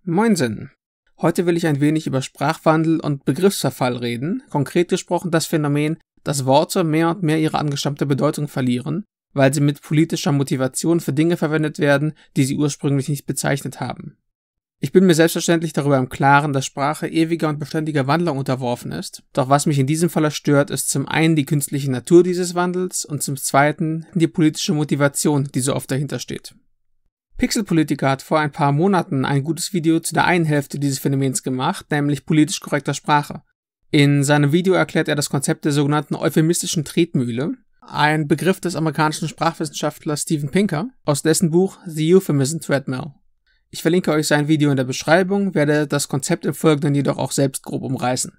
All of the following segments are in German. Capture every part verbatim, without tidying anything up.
Moinsen! Heute will ich ein wenig über Sprachwandel und Begriffsverfall reden, konkret gesprochen das Phänomen, dass Worte mehr und mehr ihre angestammte Bedeutung verlieren, weil sie mit politischer Motivation für Dinge verwendet werden, die sie ursprünglich nicht bezeichnet haben. Ich bin mir selbstverständlich darüber im Klaren, dass Sprache ewiger und beständiger Wandlung unterworfen ist, doch was mich in diesem Falle stört, ist zum einen die künstliche Natur dieses Wandels und zum zweiten die politische Motivation, die so oft dahinter steht. Pixelpolitiker hat vor ein paar Monaten ein gutes Video zu der einen Hälfte dieses Phänomens gemacht, nämlich politisch korrekter Sprache. In seinem Video erklärt er das Konzept der sogenannten euphemistischen Tretmühle, ein Begriff des amerikanischen Sprachwissenschaftlers Steven Pinker, aus dessen Buch The Euphemism Treadmill. Ich verlinke euch sein Video in der Beschreibung, werde das Konzept im Folgenden jedoch auch selbst grob umreißen.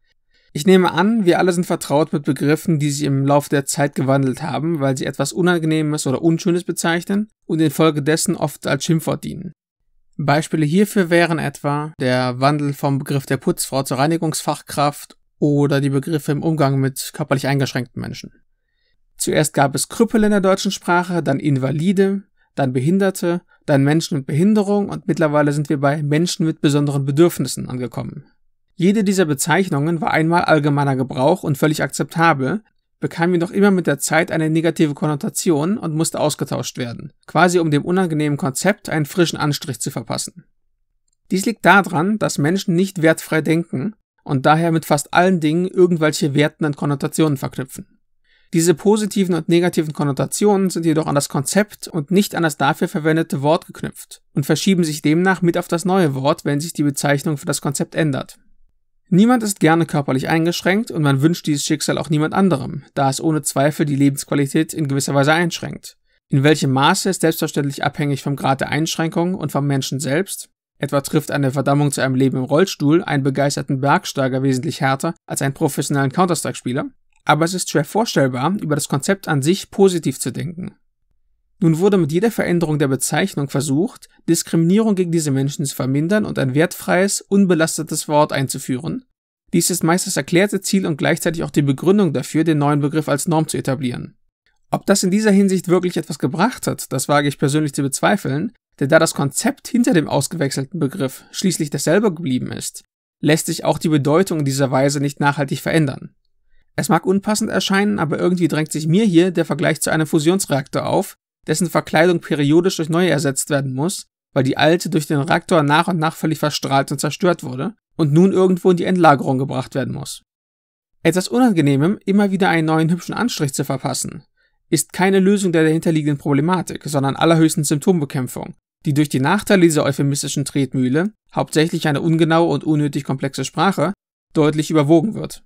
Ich nehme an, wir alle sind vertraut mit Begriffen, die sich im Laufe der Zeit gewandelt haben, weil sie etwas Unangenehmes oder Unschönes bezeichnen und infolgedessen oft als Schimpfwort dienen. Beispiele hierfür wären etwa der Wandel vom Begriff der Putzfrau zur Reinigungsfachkraft oder die Begriffe im Umgang mit körperlich eingeschränkten Menschen. Zuerst gab es Krüppel in der deutschen Sprache, dann Invalide, dann Behinderte, dann Menschen mit Behinderung und mittlerweile sind wir bei Menschen mit besonderen Bedürfnissen angekommen. Jede dieser Bezeichnungen war einmal allgemeiner Gebrauch und völlig akzeptabel, bekam jedoch immer mit der Zeit eine negative Konnotation und musste ausgetauscht werden, quasi um dem unangenehmen Konzept einen frischen Anstrich zu verpassen. Dies liegt daran, dass Menschen nicht wertfrei denken und daher mit fast allen Dingen irgendwelche wertenden Konnotationen verknüpfen. Diese positiven und negativen Konnotationen sind jedoch an das Konzept und nicht an das dafür verwendete Wort geknüpft und verschieben sich demnach mit auf das neue Wort, wenn sich die Bezeichnung für das Konzept ändert. Niemand ist gerne körperlich eingeschränkt und man wünscht dieses Schicksal auch niemand anderem, da es ohne Zweifel die Lebensqualität in gewisser Weise einschränkt. In welchem Maße ist selbstverständlich abhängig vom Grad der Einschränkung und vom Menschen selbst. Etwa trifft eine Verdammung zu einem Leben im Rollstuhl einen begeisterten Bergsteiger wesentlich härter als einen professionellen Counter-Strike-Spieler. Aber es ist schwer vorstellbar, über das Konzept an sich positiv zu denken. Nun wurde mit jeder Veränderung der Bezeichnung versucht, Diskriminierung gegen diese Menschen zu vermindern und ein wertfreies, unbelastetes Wort einzuführen. Dies ist meist das erklärte Ziel und gleichzeitig auch die Begründung dafür, den neuen Begriff als Norm zu etablieren. Ob das in dieser Hinsicht wirklich etwas gebracht hat, das wage ich persönlich zu bezweifeln, denn da das Konzept hinter dem ausgewechselten Begriff schließlich dasselbe geblieben ist, lässt sich auch die Bedeutung in dieser Weise nicht nachhaltig verändern. Es mag unpassend erscheinen, aber irgendwie drängt sich mir hier der Vergleich zu einem Fusionsreaktor auf, dessen Verkleidung periodisch durch neue ersetzt werden muss, weil die alte durch den Reaktor nach und nach völlig verstrahlt und zerstört wurde und nun irgendwo in die Endlagerung gebracht werden muss. Etwas Unangenehmem immer wieder einen neuen hübschen Anstrich zu verpassen, ist keine Lösung der dahinterliegenden Problematik, sondern allerhöchstens Symptombekämpfung, die durch die Nachteile dieser euphemistischen Tretmühle, hauptsächlich eine ungenaue und unnötig komplexe Sprache, deutlich überwogen wird.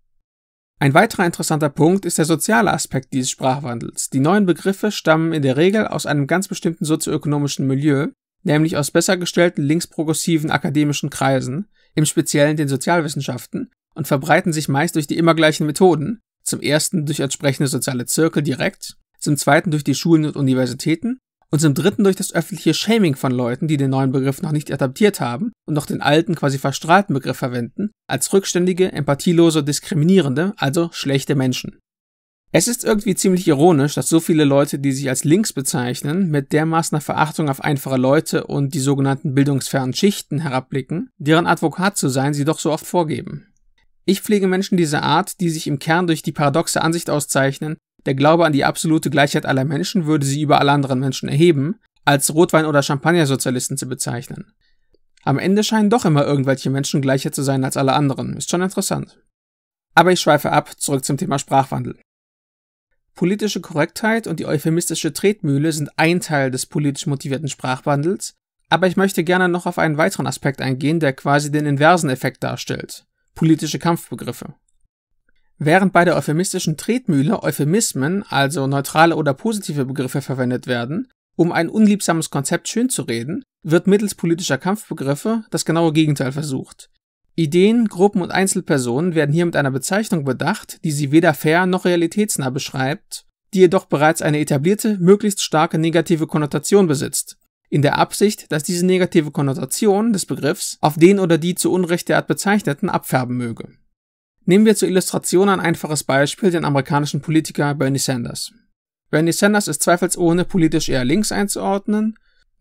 Ein weiterer interessanter Punkt ist der soziale Aspekt dieses Sprachwandels. Die neuen Begriffe stammen in der Regel aus einem ganz bestimmten sozioökonomischen Milieu, nämlich aus besser gestellten linksprogressiven akademischen Kreisen, im Speziellen den Sozialwissenschaften, und verbreiten sich meist durch die immer gleichen Methoden, zum ersten durch entsprechende soziale Zirkel direkt, zum zweiten durch die Schulen und Universitäten und zum dritten durch das öffentliche Shaming von Leuten, die den neuen Begriff noch nicht adaptiert haben und noch den alten, quasi verstrahlten Begriff verwenden, als rückständige, empathielose, diskriminierende, also schlechte Menschen. Es ist irgendwie ziemlich ironisch, dass so viele Leute, die sich als links bezeichnen, mit dermaßener Verachtung auf einfache Leute und die sogenannten bildungsfernen Schichten herabblicken, deren Advokat zu sein sie doch so oft vorgeben. Ich pflege Menschen dieser Art, die sich im Kern durch die paradoxe Ansicht auszeichnen, der Glaube an die absolute Gleichheit aller Menschen würde sie über alle anderen Menschen erheben, als Rotwein- oder Champagnersozialisten zu bezeichnen. Am Ende scheinen doch immer irgendwelche Menschen gleicher zu sein als alle anderen, ist schon interessant. Aber ich schweife ab, zurück zum Thema Sprachwandel. Politische Korrektheit und die euphemistische Tretmühle sind ein Teil des politisch motivierten Sprachwandels, aber ich möchte gerne noch auf einen weiteren Aspekt eingehen, der quasi den inversen Effekt darstellt: politische Kampfbegriffe. Während bei der euphemistischen Tretmühle Euphemismen, also neutrale oder positive Begriffe verwendet werden, um ein unliebsames Konzept schönzureden, wird mittels politischer Kampfbegriffe das genaue Gegenteil versucht. Ideen, Gruppen und Einzelpersonen werden hier mit einer Bezeichnung bedacht, die sie weder fair noch realitätsnah beschreibt, die jedoch bereits eine etablierte, möglichst starke negative Konnotation besitzt, in der Absicht, dass diese negative Konnotation des Begriffs auf den oder die zu Unrecht derart Bezeichneten abfärben möge. Nehmen wir zur Illustration ein einfaches Beispiel den amerikanischen Politiker Bernie Sanders. Bernie Sanders ist zweifelsohne politisch eher links einzuordnen,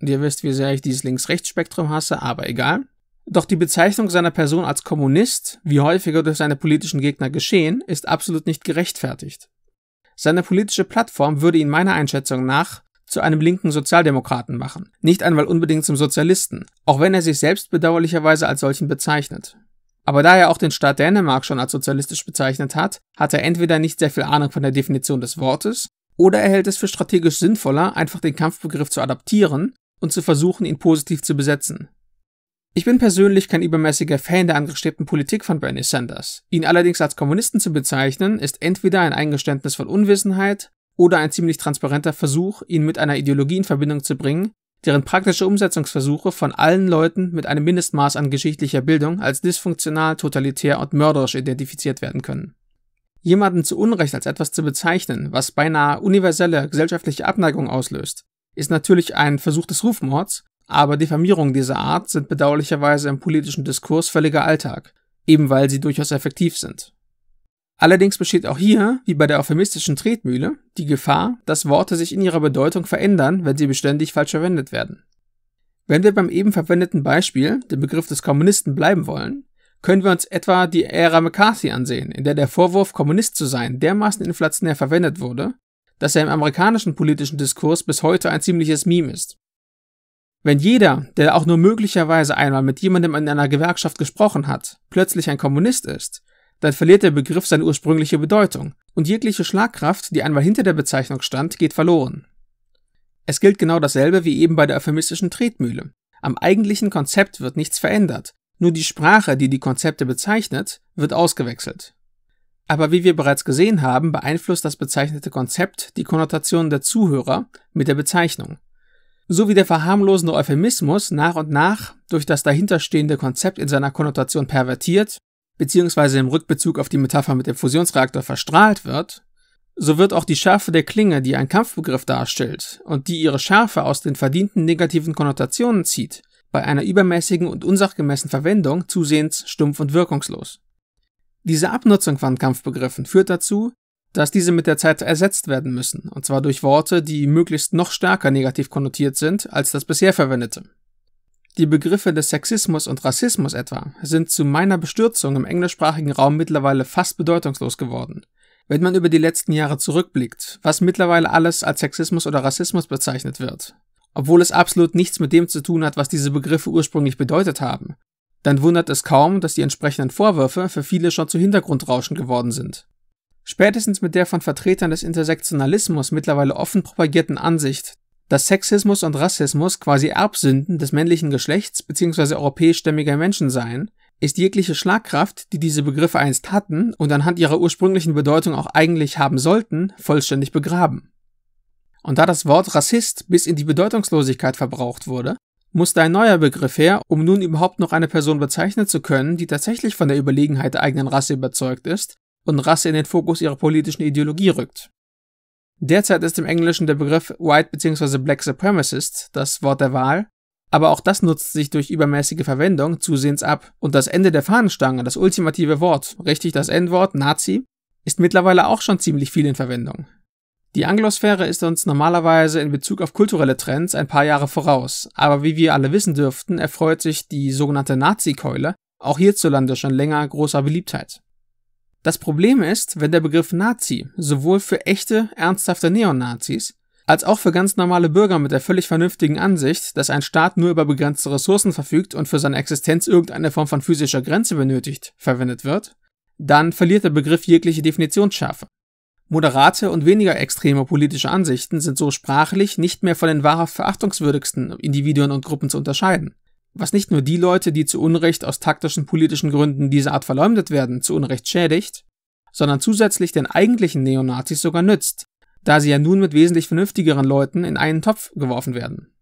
Und ihr wisst, wie sehr ich dieses Links-Rechts-Spektrum hasse, aber egal. Doch die Bezeichnung seiner Person als Kommunist, wie häufiger durch seine politischen Gegner geschehen, ist absolut nicht gerechtfertigt. Seine politische Plattform würde ihn meiner Einschätzung nach zu einem linken Sozialdemokraten machen, nicht einmal unbedingt zum Sozialisten, auch wenn er sich selbst bedauerlicherweise als solchen bezeichnet. Aber da er auch den Staat Dänemark schon als sozialistisch bezeichnet hat, hat er entweder nicht sehr viel Ahnung von der Definition des Wortes, oder er hält es für strategisch sinnvoller, einfach den Kampfbegriff zu adaptieren und zu versuchen, ihn positiv zu besetzen. Ich bin persönlich kein übermäßiger Fan der angestrebten Politik von Bernie Sanders. Ihn allerdings als Kommunisten zu bezeichnen, ist entweder ein Eingeständnis von Unwissenheit oder ein ziemlich transparenter Versuch, ihn mit einer Ideologie in Verbindung zu bringen, deren praktische Umsetzungsversuche von allen Leuten mit einem Mindestmaß an geschichtlicher Bildung als dysfunktional, totalitär und mörderisch identifiziert werden können. Jemanden zu Unrecht als etwas zu bezeichnen, was beinahe universelle gesellschaftliche Abneigung auslöst, ist natürlich ein Versuch des Rufmords, aber Diffamierungen dieser Art sind bedauerlicherweise im politischen Diskurs völliger Alltag, eben weil sie durchaus effektiv sind. Allerdings besteht auch hier, wie bei der euphemistischen Tretmühle, die Gefahr, dass Worte sich in ihrer Bedeutung verändern, wenn sie beständig falsch verwendet werden. Wenn wir beim eben verwendeten Beispiel, dem Begriff des Kommunisten, bleiben wollen, können wir uns etwa die Ära McCarthy ansehen, in der der Vorwurf, Kommunist zu sein, dermaßen inflationär verwendet wurde, dass er im amerikanischen politischen Diskurs bis heute ein ziemliches Meme ist. Wenn jeder, der auch nur möglicherweise einmal mit jemandem in einer Gewerkschaft gesprochen hat, plötzlich ein Kommunist ist, dann verliert der Begriff seine ursprüngliche Bedeutung und jegliche Schlagkraft, die einmal hinter der Bezeichnung stand, geht verloren. Es gilt genau dasselbe wie eben bei der euphemistischen Tretmühle. Am eigentlichen Konzept wird nichts verändert, nur die Sprache, die die Konzepte bezeichnet, wird ausgewechselt. Aber wie wir bereits gesehen haben, beeinflusst das bezeichnete Konzept die Konnotationen der Zuhörer mit der Bezeichnung. So wie der verharmlosende Euphemismus nach und nach durch das dahinterstehende Konzept in seiner Konnotation pervertiert, beziehungsweise im Rückbezug auf die Metapher mit dem Fusionsreaktor verstrahlt wird, so wird auch die Schärfe der Klinge, die ein Kampfbegriff darstellt und die ihre Schärfe aus den verdienten negativen Konnotationen zieht, bei einer übermäßigen und unsachgemäßen Verwendung zusehends stumpf und wirkungslos. Diese Abnutzung von Kampfbegriffen führt dazu, dass diese mit der Zeit ersetzt werden müssen, und zwar durch Worte, die möglichst noch stärker negativ konnotiert sind als das bisher verwendete. Die Begriffe des Sexismus und Rassismus etwa sind zu meiner Bestürzung im englischsprachigen Raum mittlerweile fast bedeutungslos geworden. Wenn man über die letzten Jahre zurückblickt, was mittlerweile alles als Sexismus oder Rassismus bezeichnet wird, obwohl es absolut nichts mit dem zu tun hat, was diese Begriffe ursprünglich bedeutet haben, dann wundert es kaum, dass die entsprechenden Vorwürfe für viele schon zu Hintergrundrauschen geworden sind. Spätestens mit der von Vertretern des Intersektionalismus mittlerweile offen propagierten Ansicht, dass Sexismus und Rassismus quasi Erbsünden des männlichen Geschlechts bzw. europäischstämmiger Menschen seien, ist jegliche Schlagkraft, die diese Begriffe einst hatten und anhand ihrer ursprünglichen Bedeutung auch eigentlich haben sollten, vollständig begraben. Und da das Wort Rassist bis in die Bedeutungslosigkeit verbraucht wurde, musste ein neuer Begriff her, um nun überhaupt noch eine Person bezeichnen zu können, die tatsächlich von der Überlegenheit der eigenen Rasse überzeugt ist und Rasse in den Fokus ihrer politischen Ideologie rückt. Derzeit ist im Englischen der Begriff White bzw. Black Supremacist das Wort der Wahl, aber auch das nutzt sich durch übermäßige Verwendung zusehends ab. Und das Ende der Fahnenstange, das ultimative Wort, richtig das N-Wort, Nazi, ist mittlerweile auch schon ziemlich viel in Verwendung. Die Anglosphäre ist uns normalerweise in Bezug auf kulturelle Trends ein paar Jahre voraus, aber wie wir alle wissen dürften, erfreut sich die sogenannte Nazi-Keule auch hierzulande schon länger großer Beliebtheit. Das Problem ist, wenn der Begriff Nazi sowohl für echte, ernsthafte Neonazis als auch für ganz normale Bürger mit der völlig vernünftigen Ansicht, dass ein Staat nur über begrenzte Ressourcen verfügt und für seine Existenz irgendeine Form von physischer Grenze benötigt, verwendet wird, dann verliert der Begriff jegliche Definitionsschärfe. Moderate und weniger extreme politische Ansichten sind so sprachlich nicht mehr von den wahrhaft verachtungswürdigsten Individuen und Gruppen zu unterscheiden. Was nicht nur die Leute, die zu Unrecht aus taktischen politischen Gründen dieser Art verleumdet werden, zu Unrecht schädigt, sondern zusätzlich den eigentlichen Neonazis sogar nützt, da sie ja nun mit wesentlich vernünftigeren Leuten in einen Topf geworfen werden.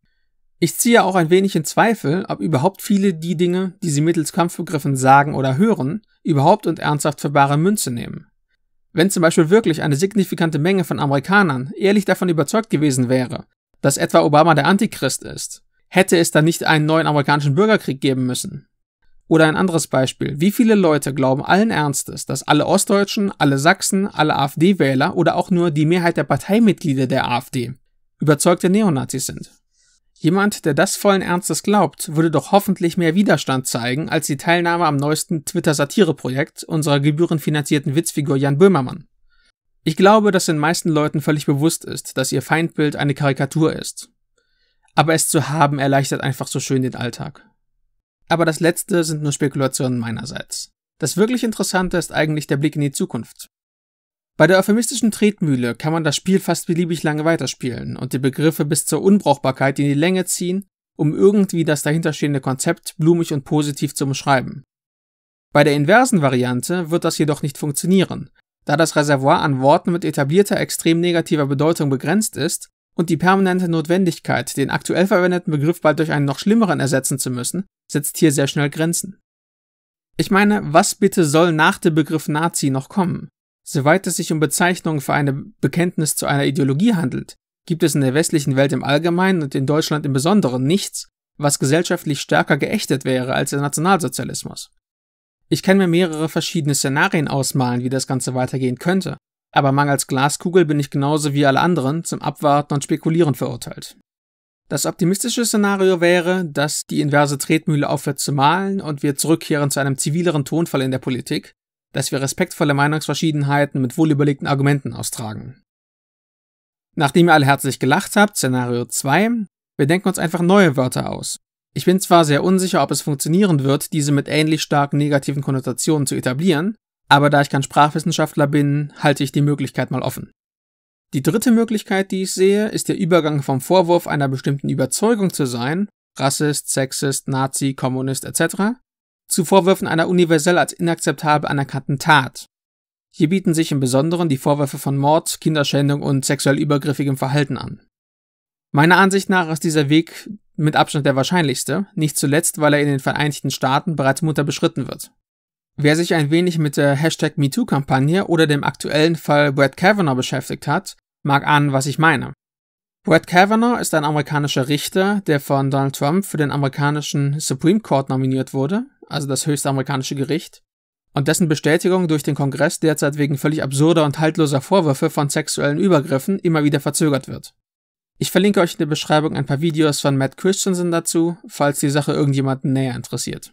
Ich ziehe auch ein wenig in Zweifel, ob überhaupt viele die Dinge, die sie mittels Kampfbegriffen sagen oder hören, überhaupt und ernsthaft für bare Münze nehmen. Wenn zum Beispiel wirklich eine signifikante Menge von Amerikanern ehrlich davon überzeugt gewesen wäre, dass etwa Obama der Antichrist ist, hätte es dann nicht einen neuen amerikanischen Bürgerkrieg geben müssen? Oder ein anderes Beispiel. Wie viele Leute glauben allen Ernstes, dass alle Ostdeutschen, alle Sachsen, alle AfD-Wähler oder auch nur die Mehrheit der Parteimitglieder der AfD überzeugte Neonazis sind? Jemand, der das vollen Ernstes glaubt, würde doch hoffentlich mehr Widerstand zeigen als die Teilnahme am neuesten Twitter-Satire-Projekt unserer gebührenfinanzierten Witzfigur Jan Böhmermann. Ich glaube, dass den meisten Leuten völlig bewusst ist, dass ihr Feindbild eine Karikatur ist. Aber es zu haben erleichtert einfach so schön den Alltag. Aber das Letzte sind nur Spekulationen meinerseits. Das wirklich Interessante ist eigentlich der Blick in die Zukunft. Bei der euphemistischen Tretmühle kann man das Spiel fast beliebig lange weiterspielen und die Begriffe bis zur Unbrauchbarkeit in die Länge ziehen, um irgendwie das dahinterstehende Konzept blumig und positiv zu umschreiben. Bei der inversen Variante wird das jedoch nicht funktionieren, da das Reservoir an Worten mit etablierter extrem negativer Bedeutung begrenzt ist und die permanente Notwendigkeit, den aktuell verwendeten Begriff bald durch einen noch schlimmeren ersetzen zu müssen, setzt hier sehr schnell Grenzen. Ich meine, was bitte soll nach dem Begriff Nazi noch kommen? Soweit es sich um Bezeichnungen für ein Bekenntnis zu einer Ideologie handelt, gibt es in der westlichen Welt im Allgemeinen und in Deutschland im Besonderen nichts, was gesellschaftlich stärker geächtet wäre als der Nationalsozialismus. Ich kann mir mehrere verschiedene Szenarien ausmalen, wie das Ganze weitergehen könnte, aber mangels Glaskugel bin ich genauso wie alle anderen zum Abwarten und Spekulieren verurteilt. Das optimistische Szenario wäre, dass die inverse Tretmühle aufhört zu malen und wir zurückkehren zu einem zivileren Tonfall in der Politik, dass wir respektvolle Meinungsverschiedenheiten mit wohlüberlegten Argumenten austragen. Nachdem ihr alle herzlich gelacht habt, Szenario zwei, wir denken uns einfach neue Wörter aus. Ich bin zwar sehr unsicher, ob es funktionieren wird, diese mit ähnlich starken negativen Konnotationen zu etablieren, aber da ich kein Sprachwissenschaftler bin, halte ich die Möglichkeit mal offen. Die dritte Möglichkeit, die ich sehe, ist der Übergang vom Vorwurf einer bestimmten Überzeugung zu sein, Rassist, Sexist, Nazi, Kommunist et cetera, zu Vorwürfen einer universell als inakzeptabel anerkannten Tat. Hier bieten sich im Besonderen die Vorwürfe von Mord, Kinderschändung und sexuell übergriffigem Verhalten an. Meiner Ansicht nach ist dieser Weg mit Abstand der wahrscheinlichste, nicht zuletzt, weil er in den Vereinigten Staaten bereits munter beschritten wird. Wer sich ein wenig mit der Hashtag MeToo-Kampagne oder dem aktuellen Fall Brett Kavanaugh beschäftigt hat, mag ahnen, was ich meine. Brett Kavanaugh ist ein amerikanischer Richter, der von Donald Trump für den amerikanischen Supreme Court nominiert wurde, also das höchste amerikanische Gericht, und dessen Bestätigung durch den Kongress derzeit wegen völlig absurder und haltloser Vorwürfe von sexuellen Übergriffen immer wieder verzögert wird. Ich verlinke euch in der Beschreibung ein paar Videos von Matt Christensen dazu, falls die Sache irgendjemanden näher interessiert.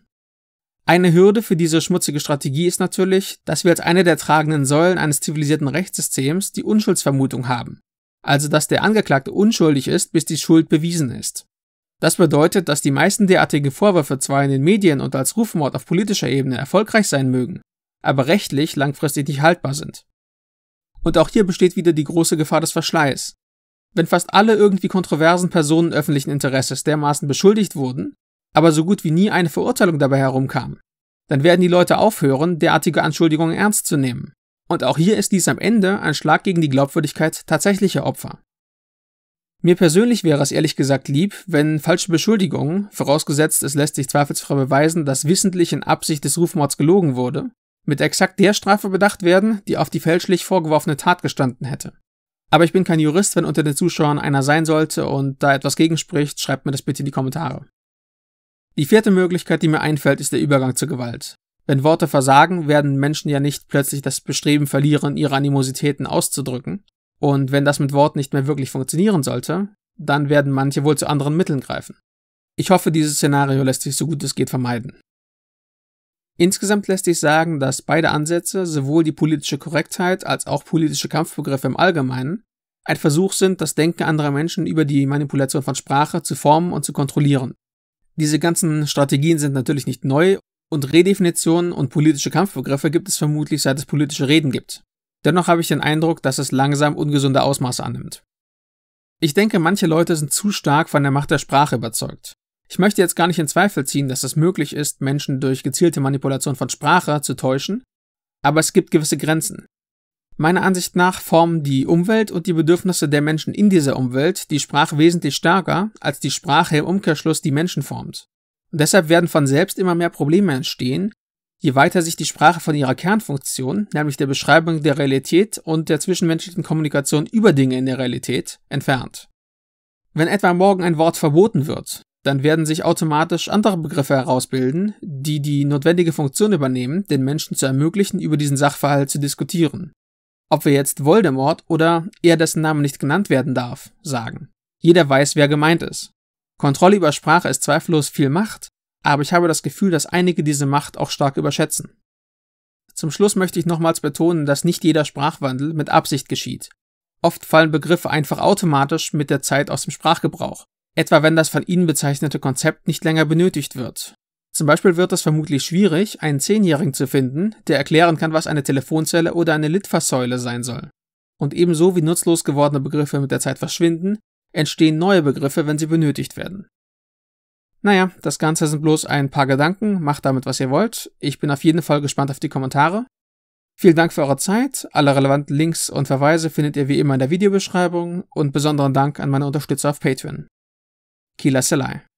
Eine Hürde für diese schmutzige Strategie ist natürlich, dass wir als eine der tragenden Säulen eines zivilisierten Rechtssystems die Unschuldsvermutung haben, also dass der Angeklagte unschuldig ist, bis die Schuld bewiesen ist. Das bedeutet, dass die meisten derartige Vorwürfe zwar in den Medien und als Rufmord auf politischer Ebene erfolgreich sein mögen, aber rechtlich langfristig nicht haltbar sind. Und auch hier besteht wieder die große Gefahr des Verschleiß. Wenn fast alle irgendwie kontroversen Personen öffentlichen Interesses dermaßen beschuldigt wurden, aber so gut wie nie eine Verurteilung dabei herumkam, dann werden die Leute aufhören, derartige Anschuldigungen ernst zu nehmen. Und auch hier ist dies am Ende ein Schlag gegen die Glaubwürdigkeit tatsächlicher Opfer. Mir persönlich wäre es ehrlich gesagt lieb, wenn falsche Beschuldigungen, vorausgesetzt es lässt sich zweifelsfrei beweisen, dass wissentlich in Absicht des Rufmords gelogen wurde, mit exakt der Strafe bedacht werden, die auf die fälschlich vorgeworfene Tat gestanden hätte. Aber ich bin kein Jurist, wenn unter den Zuschauern einer sein sollte und da etwas gegenspricht, schreibt mir das bitte in die Kommentare. Die vierte Möglichkeit, die mir einfällt, ist der Übergang zur Gewalt. Wenn Worte versagen, werden Menschen ja nicht plötzlich das Bestreben verlieren, ihre Animositäten auszudrücken. Und wenn das mit Worten nicht mehr wirklich funktionieren sollte, dann werden manche wohl zu anderen Mitteln greifen. Ich hoffe, dieses Szenario lässt sich so gut es geht vermeiden. Insgesamt lässt sich sagen, dass beide Ansätze, sowohl die politische Korrektheit als auch politische Kampfbegriffe im Allgemeinen, ein Versuch sind, das Denken anderer Menschen über die Manipulation von Sprache zu formen und zu kontrollieren. Diese ganzen Strategien sind natürlich nicht neu und Redefinitionen und politische Kampfbegriffe gibt es vermutlich, seit es politische Reden gibt. Dennoch habe ich den Eindruck, dass es langsam ungesunde Ausmaße annimmt. Ich denke, manche Leute sind zu stark von der Macht der Sprache überzeugt. Ich möchte jetzt gar nicht in Zweifel ziehen, dass es möglich ist, Menschen durch gezielte Manipulation von Sprache zu täuschen, aber es gibt gewisse Grenzen. Meiner Ansicht nach formen die Umwelt und die Bedürfnisse der Menschen in dieser Umwelt die Sprache wesentlich stärker, als die Sprache im Umkehrschluss die Menschen formt. Und deshalb werden von selbst immer mehr Probleme entstehen, je weiter sich die Sprache von ihrer Kernfunktion, nämlich der Beschreibung der Realität und der zwischenmenschlichen Kommunikation über Dinge in der Realität, entfernt. Wenn etwa morgen ein Wort verboten wird, dann werden sich automatisch andere Begriffe herausbilden, die die notwendige Funktion übernehmen, den Menschen zu ermöglichen, über diesen Sachverhalt zu diskutieren. Ob wir jetzt Voldemort oder er, dessen Name nicht genannt werden darf, sagen. Jeder weiß, wer gemeint ist. Kontrolle über Sprache ist zweifellos viel Macht, aber ich habe das Gefühl, dass einige diese Macht auch stark überschätzen. Zum Schluss möchte ich nochmals betonen, dass nicht jeder Sprachwandel mit Absicht geschieht. Oft fallen Begriffe einfach automatisch mit der Zeit aus dem Sprachgebrauch, etwa wenn das von Ihnen bezeichnete Konzept nicht länger benötigt wird. Zum Beispiel wird es vermutlich schwierig, einen Zehnjährigen zu finden, der erklären kann, was eine Telefonzelle oder eine Litfaßsäule sein soll. Und ebenso wie nutzlos gewordene Begriffe mit der Zeit verschwinden, entstehen neue Begriffe, wenn sie benötigt werden. Naja, das Ganze sind bloß ein paar Gedanken, macht damit, was ihr wollt. Ich bin auf jeden Fall gespannt auf die Kommentare. Vielen Dank für eure Zeit, alle relevanten Links und Verweise findet ihr wie immer in der Videobeschreibung und besonderen Dank an meine Unterstützer auf Patreon. Kila Selai.